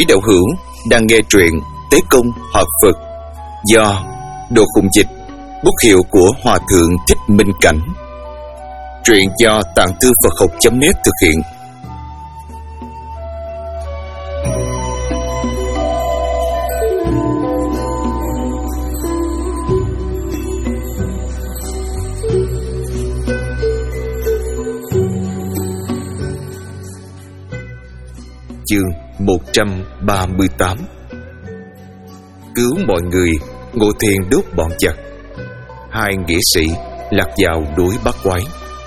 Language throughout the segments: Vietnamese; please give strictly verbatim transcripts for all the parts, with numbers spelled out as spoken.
Quý đạo hữu đang nghe truyện Tế Công Hợp Phật do Đồ Khùng Dịch, bút hiệu của Hòa Thượng Thích Minh Cảnh. Truyện do Tạng Thư Phật Học chấm net thực hiện. Chương một trăm ba mươi tám. Cứu mọi người, Ngộ Thiền đốt bọn giặc. Hai nghĩa sĩ lạc vào đuổi bắt quái.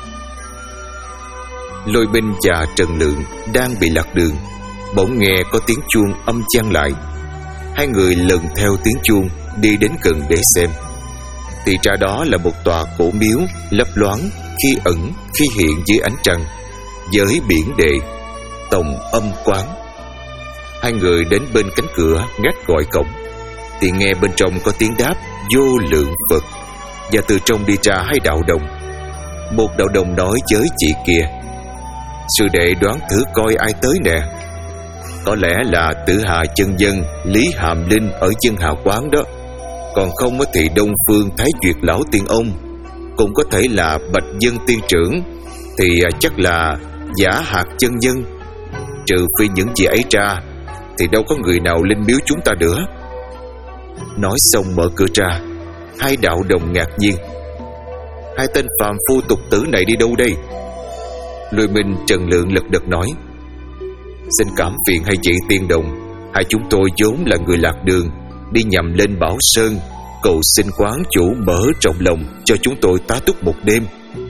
Lôi Minh và Trần Lượng đang bị lạc đường, bỗng nghe có tiếng chuông âm vang lại. Hai người lần theo tiếng chuông đi đến gần để xem, thì ra đó là một tòa cổ miếu lấp loáng, khi ẩn khi hiện dưới ánh trăng, với biển đề Tổng Âm Quán. Hai người đến bên cánh cửa ngắt gọi cổng, thì nghe bên trong có tiếng đáp vô lượng Phật, và từ trong đi ra hai đạo đồng. Một đạo đồng nói với chị kia: "Sư đệ đoán thử coi ai tới nè." "Có lẽ là Tử Hà chân nhân Lý Hàm Linh ở Chân Hà Quán đó. Còn không thì Đông Phương Thái Duyệt lão tiên ông. Cũng có thể là Bạch Dân tiên trưởng, thì chắc là Giả Hạt chân nhân. Trừ phi những gì ấy ra, thì đâu có người nào lên miếu chúng ta nữa." Nói xong mở cửa ra. Hai đạo đồng ngạc nhiên: "Hai tên phàm phu tục tử này đi đâu đây?" Lôi Minh Trần Lượng lật đật nói: "Xin cảm phiền hai vị tiên đồng, hai chúng tôi vốn là người lạc đường, đi nhầm lên Bảo Sơn, cầu xin quán chủ mở rộng lòng cho chúng tôi tá túc một đêm."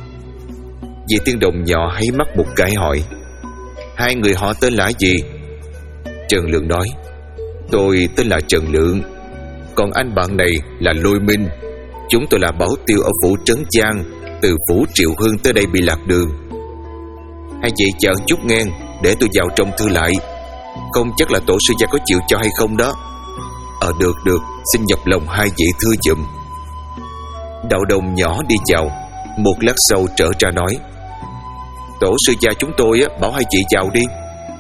Vị tiên đồng nhỏ háy mắt một cái hỏi: "Hai người họ tên là gì?" Trần Lượng nói: "Tôi tên là Trần Lượng, còn anh bạn này là Lôi Minh. Chúng tôi là bảo tiêu ở phủ Trấn Giang, từ phủ Triệu Hưng tới đây bị lạc đường. Hai vị chờ chút nghe, để tôi vào trong thư lại. Không chắc là tổ sư gia có chịu cho hay không đó." "Ờ được được, xin nhọc lòng hai vị thư giùm." Đạo đồng nhỏ đi chào, một lát sau trở ra nói: "Tổ sư gia chúng tôi á, bảo hai vị vào đi."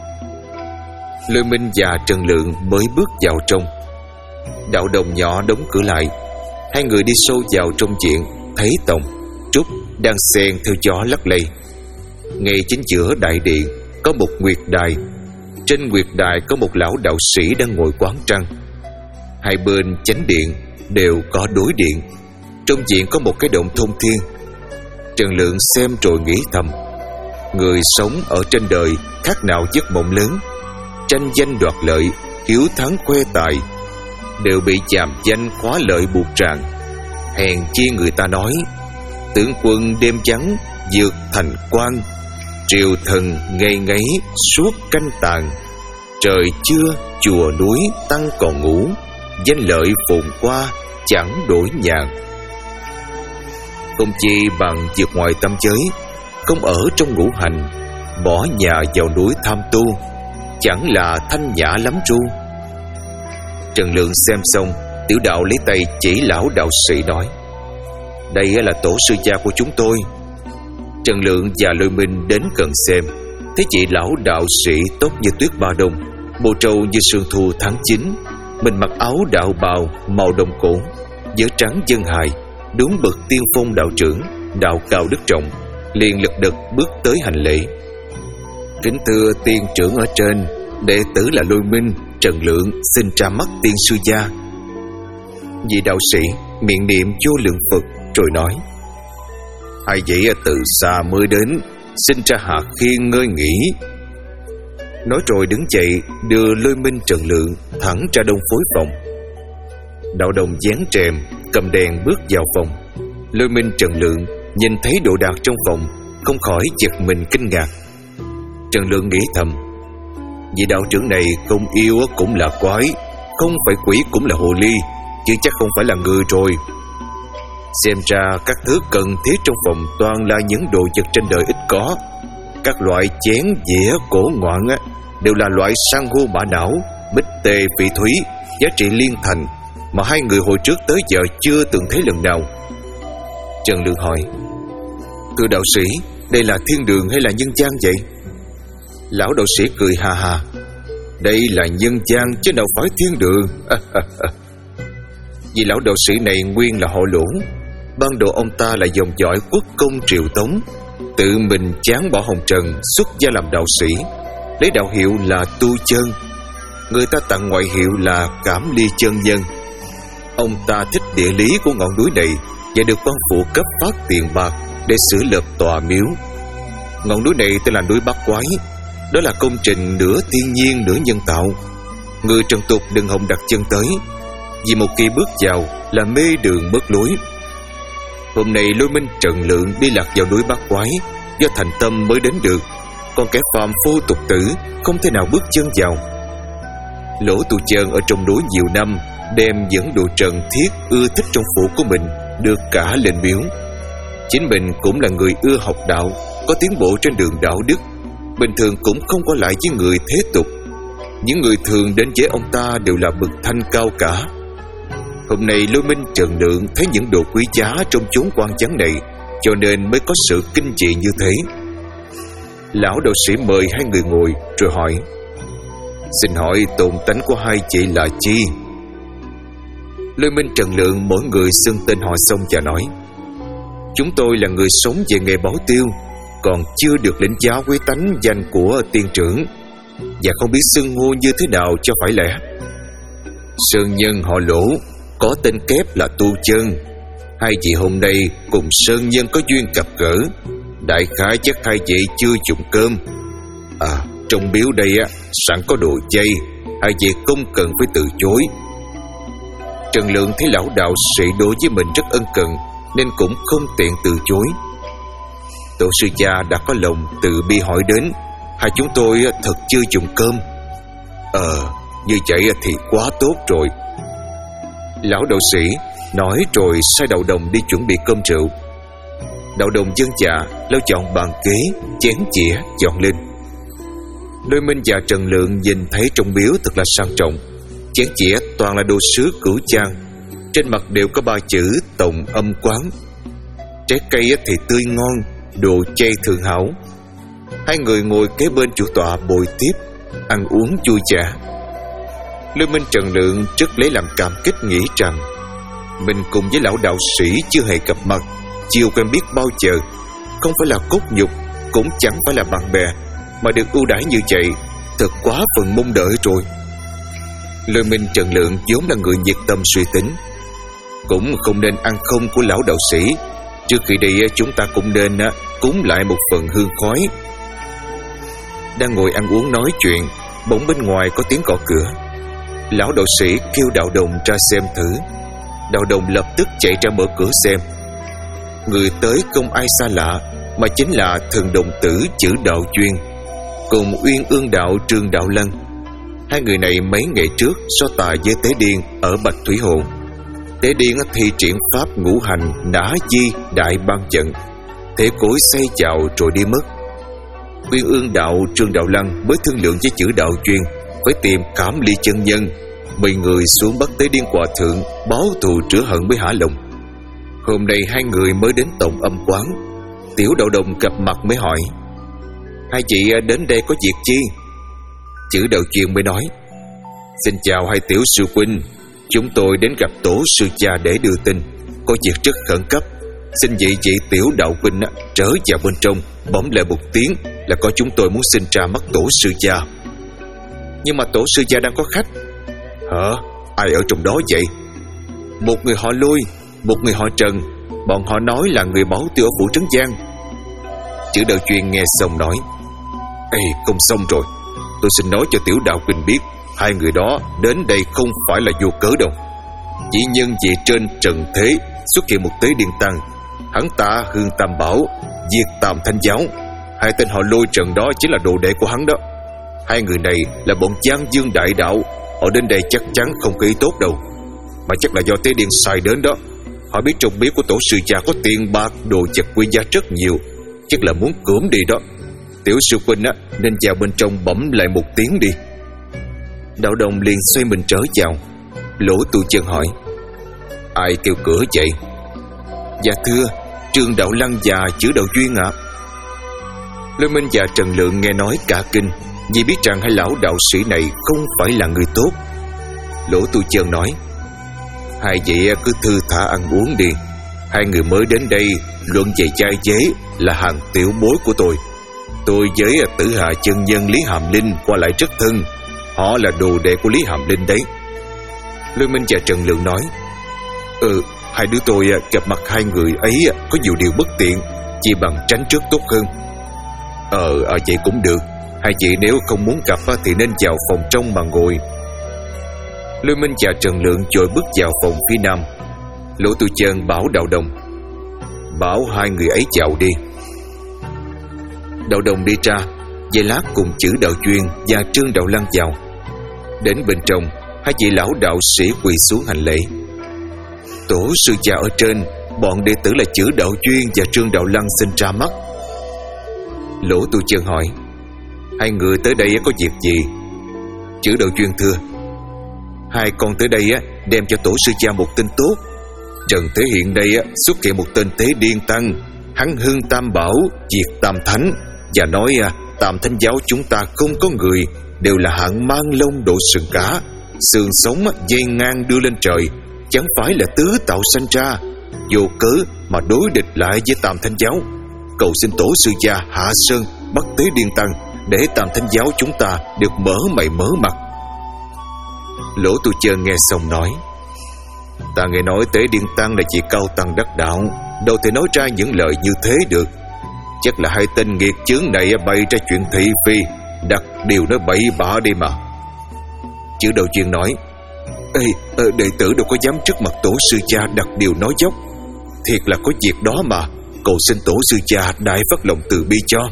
Lôi Minh và Trần Lượng mới bước vào trong. Đạo đồng nhỏ đóng cửa lại. Hai người đi sâu vào trong viện, thấy Tòng, Trúc đang xen theo gió lắc lay. Ngay chính giữa đại điện có một nguyệt đài. Trên nguyệt đài có một lão đạo sĩ đang ngồi quán trăng. Hai bên chánh điện đều có đối điện. Trong viện có một cái động thông thiên. Trần Lượng xem rồi nghĩ thầm: người sống ở trên đời khác nào giấc mộng lớn. Tranh danh đoạt lợi, hiếu thắng khoe tài, đều bị chàm danh khóa lợi buộc ràng. Hèn chi người ta nói: tướng quân đêm vắng vượt thành quan, triều thần ngày ngáy suốt canh tàn. Trời chưa chùa núi tăng còn ngủ, danh lợi phồn qua chẳng đổi nhàn. Không chi bằng vượt ngoài tâm giới, không ở trong ngũ hành, bỏ nhà vào núi tham tu, chẳng là thanh nhã lắm ru. Trần Lượng xem xong, tiểu đạo lấy tay chỉ lão đạo sĩ nói: "Đây là tổ sư gia của chúng tôi." Trần Lượng và Lôi Minh đến gần xem, thấy chị lão đạo sĩ tóc như tuyết ba đông, bộ trâu như sương thu tháng chín, mình mặc áo đạo bào màu đồng cổ, vớ trắng dân hài, đúng bậc tiên phong đạo trưởng, đạo cao đức trọng, liền lật đật bước tới hành lễ: "Kính thưa tiên trưởng ở trên, đệ tử là Lôi Minh, Trần Lượng xin ra mắt tiên sư gia." Vị đạo sĩ miệng niệm vô lượng Phật rồi nói: "Hai vị từ xa mới đến, xin ra hạ khiên ngơi nghỉ." Nói rồi đứng dậy đưa Lôi Minh Trần Lượng thẳng ra đông phối phòng. Đạo đồng dán rèm cầm đèn bước vào phòng. Lôi Minh Trần Lượng nhìn thấy đồ đạc trong phòng, không khỏi giật mình kinh ngạc. Trần Lượng nghĩ thầm: vị đạo trưởng này không yêu cũng là quái, không phải quỷ cũng là hồ ly, chứ chắc không phải là người rồi. Xem ra các thứ cần thiết trong phòng toàn là những đồ vật trên đời ít có. Các loại chén dĩa cổ ngoạn á, đều là loại san hô mã não, bích tê phỉ thúy, giá trị liên thành, mà hai người hồi trước tới giờ chưa từng thấy lần nào. Trần Lượng hỏi: "Thưa đạo sĩ, đây là thiên đường hay là nhân gian vậy?" Lão đạo sĩ cười hà hà: Đây là nhân gian chứ đâu phải thiên đường. Vì lão đạo sĩ này nguyên là họ Lỗ. Ban đầu ông ta là dòng dõi quốc công Triều Tống, tự mình chán bỏ hồng trần, xuất gia làm đạo sĩ, lấy đạo hiệu là Tu Chân. Người ta tặng ngoại hiệu là Cảm Ly Chân Nhân. Ông ta thích địa lý của ngọn núi này và được quan phủ cấp phát tiền bạc để sửa lập tòa miếu. Ngọn núi này tên là núi Bát Quái. Đó là công trình nửa thiên nhiên nửa nhân tạo. Người trần tục đừng hòng đặt chân tới, vì một khi bước vào là mê đường mất lối. Hôm nay Lôi Minh Trần Lượng đi lạc vào núi Bát Quái do thành tâm mới đến được, còn kẻ phàm phu tục tử không thể nào bước chân vào. Lỗ Tu Chân ở trong núi nhiều năm, đem dẫn đồ trần thiết ưa thích trong phủ của mình được cả lên miếu. Chính mình cũng là người ưa học đạo, có tiến bộ trên đường đạo đức, bình thường cũng không qua lại với người thế tục. Những người thường đến với ông ta đều là bậc thanh cao cả. Hôm nay Lôi Minh Trần Lượng thấy những đồ quý giá trong chốn quan trắng này, cho nên mới có sự kinh dị như thế. Lão đạo sĩ mời hai người ngồi rồi hỏi: "Xin hỏi tồn tánh của hai chị là chi?" Lôi Minh Trần Lượng mỗi người xưng tên họ xong và nói: "Chúng tôi là người sống về nghề bảo tiêu, còn chưa được lĩnh giáo quý tánh danh của tiên trưởng, và không biết xưng hô như thế nào cho phải lẽ." "Sơn nhân họ Lỗ, có tên kép là Tu Chân. Hai chị hôm nay cùng sơn nhân có duyên gặp gỡ. Đại khái chắc hai chị chưa dùng cơm. À, trong miếu đây á sẵn có đồ chay, hai chị không cần phải từ chối." Trần Lượng thấy lão đạo sĩ đối với mình rất ân cần, nên cũng không tiện từ chối. "Tổ sư cha đã có lòng từ bi hỏi đến, hai chúng tôi thật chưa dùng cơm." "Ờ, như vậy thì quá tốt rồi." Lão đạo sĩ nói rồi sai Đạo Đồng đi chuẩn bị cơm rượu. Đạo Đồng dân dạ lau chọn bàn ghế, chén dĩa dọn lên. Lôi Minh và Trần Lượng nhìn thấy trong miếu thật là sang trọng. Chén dĩa toàn là đồ sứ cửu trang, trên mặt đều có ba chữ Tòng Âm Quán. Trái cây thì tươi ngon, đồ chay thượng hảo. Hai người ngồi kế bên chủ tọa bồi tiếp, ăn uống vui vẻ. Lôi Minh Trần Lượng rất lấy làm cảm kích, nghĩ rằng mình cùng với lão đạo sĩ chưa hề gặp mặt, chưa quen biết bao giờ, không phải là cốt nhục, cũng chẳng phải là bạn bè, mà được ưu đãi như vậy, thật quá phần mong đợi rồi. Lôi Minh Trần Lượng vốn là người nhiệt tâm suy tính, cũng không nên ăn không của lão đạo sĩ. Trước khi đi chúng ta cũng nên cúng lại một phần hương khói. Đang ngồi ăn uống nói chuyện, bỗng bên ngoài có tiếng gõ cửa. Lão đạo sĩ kêu Đạo Đồng ra xem thử. Đạo Đồng lập tức chạy ra mở cửa xem. Người tới không ai xa lạ, mà chính là thần đồng tử chữ Đạo Duyên cùng Uyên Ương đạo Trương Đạo Lân. Hai người này mấy ngày trước so tài với Tế Điên ở Bạch Thủy Hồ. Tế Điên thi triển pháp ngũ hành nã di đại ban trận, thế cối xây chào rồi đi mất. Uyên Ương đạo Trương Đạo Lân mới thương lượng với chữ Đạo Duyên phải tìm Cảm Ly Chân Nhân, mời người xuống bắt Tế Điên Hòa Thượng báo thù rửa hận mới hả lòng. Hôm nay hai người mới đến Tòng Âm Quán. Tiểu Đạo Đồng gặp mặt mới hỏi: "Hai chị đến đây có việc chi?" Chữ Đạo Duyên mới nói: "Xin chào hai tiểu sư huynh, chúng tôi đến gặp tổ sư cha để đưa tin, có việc rất khẩn cấp. Xin vị chị tiểu đạo huynh trở vào bên trong, bấm lại một tiếng là có chúng tôi muốn xin ra mắt tổ sư cha." "Nhưng mà tổ sư cha đang có khách." "Hả? Ai ở trong đó vậy?" "Một người họ Lôi, một người họ Trần. Bọn họ nói là người bảo tiêu ở phủ Trấn Giang." Chữ Đạo Duyên nghe xong nói: "Ê, không xong rồi. Tôi xin nói cho tiểu đạo huynh biết, hai người đó đến đây không phải là vô cớ đâu. Chỉ nhân vì trên trần thế xuất hiện một tế điên tăng, hắn ta hương tam bảo, diệt tam thanh giáo. Hai tên họ Lôi Trần đó chính là đồ đệ của hắn đó. Hai người này là bọn Giang Dương đại đạo, họ đến đây chắc chắn không có ý tốt đâu, mà chắc là do tế điên sai đến đó. Họ biết trong miếu của tổ sư cha có tiền bạc, đồ vật quý giá rất nhiều, chắc là muốn cưỡng đi đó. Tiểu sư huynh á nên vào bên trong bấm lại một tiếng đi." Đạo Đồng liền xoay mình trở vào. Lỗ Tu Chân hỏi: "Ai kêu cửa vậy?" "Dạ thưa, Trương Đạo Lăng và chữ Đạo Duyên ạ." Lôi Minh và Trần Lượng nghe nói cả kinh, vì biết rằng hai lão đạo sĩ này không phải là người tốt. Lỗ Tu Chân nói: Hai vị cứ thư thả ăn uống đi. Hai người mới đến đây luận về trai chế là hàng tiểu bối của tôi. Tôi với Tử Hà chân nhân Lý Hàm Linh qua lại rất thân. Họ là đồ đệ của Lý Hàm Linh đấy. Lôi Minh và Trần Lượng nói: Ừ, hai đứa tôi gặp mặt hai người ấy có nhiều điều bất tiện, chỉ bằng tránh trước tốt hơn. Ờ, à, vậy cũng được. Hai chị nếu không muốn gặp thì nên vào phòng trong mà ngồi. Lôi Minh và Trần Lượng vội bước vào phòng phía nam. Lỗ Tu Chân bảo Đạo Đồng: Bảo hai người ấy vào đi. Đạo Đồng đi ra, Dây Lát cùng Chữ Đạo Duyên và Trương Đạo Lăng vào. Đến bên trong, hai vị lão đạo sĩ quỳ xuống hành lễ. Tổ sư già ở trên, bọn đệ tử là Chữ Đạo Duyên và Trương Đạo Lăng xin ra mắt. Lỗ Tu Chân hỏi: Hai người tới đây có việc gì? Chữ Đạo Duyên thưa: Hai con tới đây đem cho tổ sư cha một tin tốt. Trần Thế Hiện đây xuất hiện một tên Tế Điên Tăng, hắn hưng tam bảo, diệt tam thánh, và nói Tam Thánh giáo chúng ta không có người, đều là hạng mang lông độ sừng cá, xương sống dây ngang đưa lên trời, chẳng phải là tứ tạo sanh ra, vô cớ mà đối địch lại với Tam Thánh giáo. Cầu xin tổ sư cha hạ sơn bắt Tế Điên Tăng, để Tam Thánh giáo chúng ta được mở mày mở mặt. Lỗ Tu Chân nghe xong nói: Ta nghe nói Tế Điên Tăng là vị cao tăng đắc đạo, đâu thể nói ra những lời như thế được. Chắc là hai tên nghiệt chướng này bày ra chuyện thị phi, đặt điều nói bậy bạ đi mà. Chữ Đạo Duyên nói: Ê, đệ tử đâu có dám trước mặt tổ sư cha đặt điều nói dốc. Thiệt là có việc đó mà, cầu xin tổ sư cha đại phát lòng từ bi cho.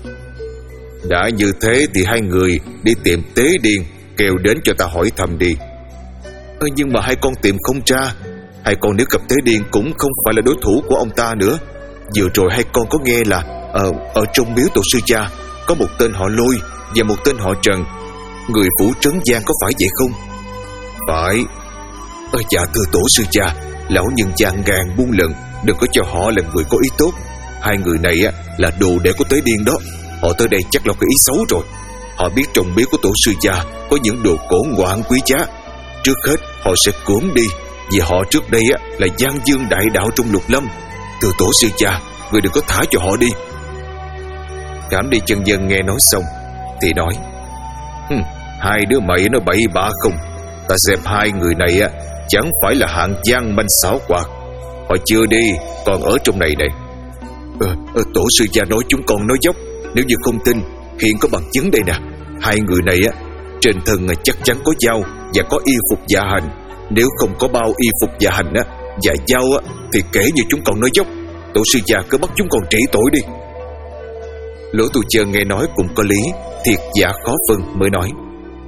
Đã như thế thì hai người đi tìm Tế Điên, kêu đến cho ta hỏi thăm đi. Ơ, nhưng mà hai con tìm không ra. Hai con nếu gặp Tế Điên cũng không phải là đối thủ của ông ta nữa. Vừa rồi hai con có nghe là Ở, ở trong miếu tổ sư cha có một tên họ Lôi và một tên họ Trần, người phủ Trấn Giang, có phải vậy không? Phải. Ờ, dạ thưa tổ sư cha, lão nhân gian ngàn buôn lần, đừng có cho họ là người có ý tốt. Hai người này á là đồ đệ của Tế Điên đó. Họ tới đây chắc là có ý xấu rồi. Họ biết trong miếu của tổ sư cha có những đồ cổ ngoạn quý giá. Trước hết họ sẽ cuốn đi, vì họ trước đây á là Giang Dương đại đạo trong Lục Lâm. Thưa tổ sư cha, người đừng có thả cho họ đi. Cảm Đi Chân Nhân nghe nói xong thì nói: Hừm, hai đứa mày nó bậy bạ không? Ta xem hai người này á chẳng phải là hạng gian manh xảo quyệt. Họ chưa đi, còn ở trong này này. ờ, ờ, Tổ sư cha nói chúng con nói dốc. Nếu như không tin, hiện có bằng chứng đây nè. Hai người này á trên thân chắc chắn có dao và có y phục dạ hành. Nếu không có bao y phục dạ hành á và dao á thì kể như chúng con nói dốc. Tổ sư cha cứ bắt chúng con trị tội đi. Lỗ Tu Chân nghe nói cũng có lý, thiệt giả khó phân, mới nói: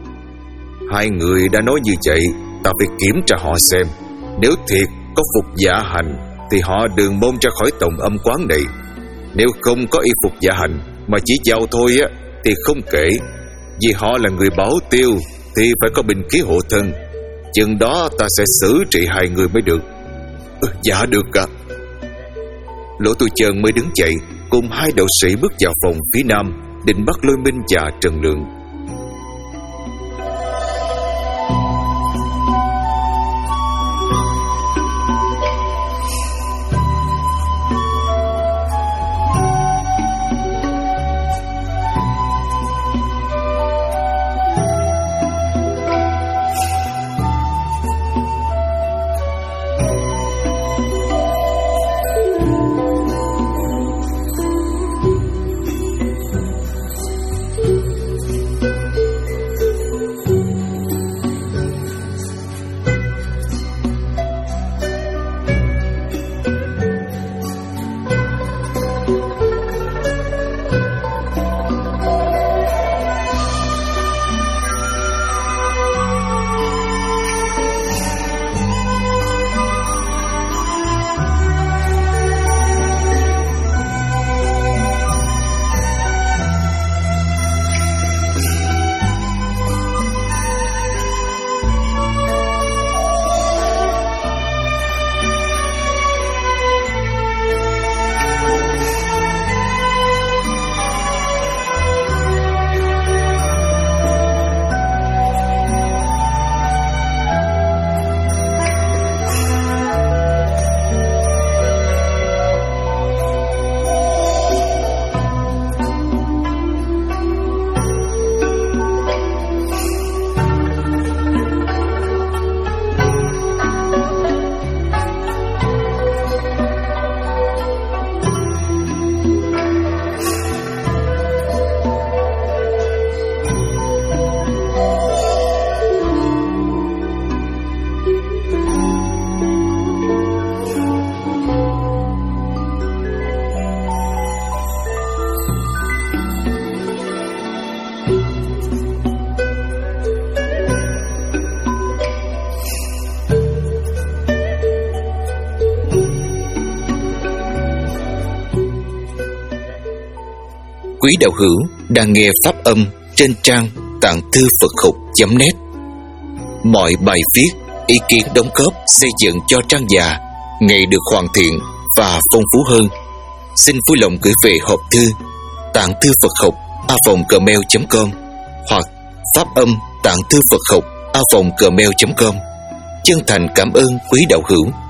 Hai người đã nói như vậy, ta phải kiểm tra họ xem. Nếu thiệt có phục dạ hành thì họ đừng mong ra khỏi tổng âm quán này. Nếu không có y phục dạ hành mà chỉ dao thôi á thì không kể, vì họ là người bảo tiêu thì phải có binh khí hộ thân. Chừng đó ta sẽ xử trị hai người mới được. Ừ, dạ được ạ. Lỗ Tu Chân mới đứng dậy, cùng hai đạo sĩ bước vào phòng phía nam, định bắt Lôi Minh và Trần Lượng. quý đạo hữu đang nghe pháp âm trên trang tạng thư Phật học chấm net. Mọi bài viết, ý kiến đóng góp xây dựng cho trang già ngày được hoàn thiện và phong phú hơn. Xin vui lòng gửi về hộp thư tạng thư Phật học a vòng gmail chấm com hoặc pháp âm tạng thư Phật học a vòng gmail chấm com. Chân thành cảm ơn quý đạo hữu.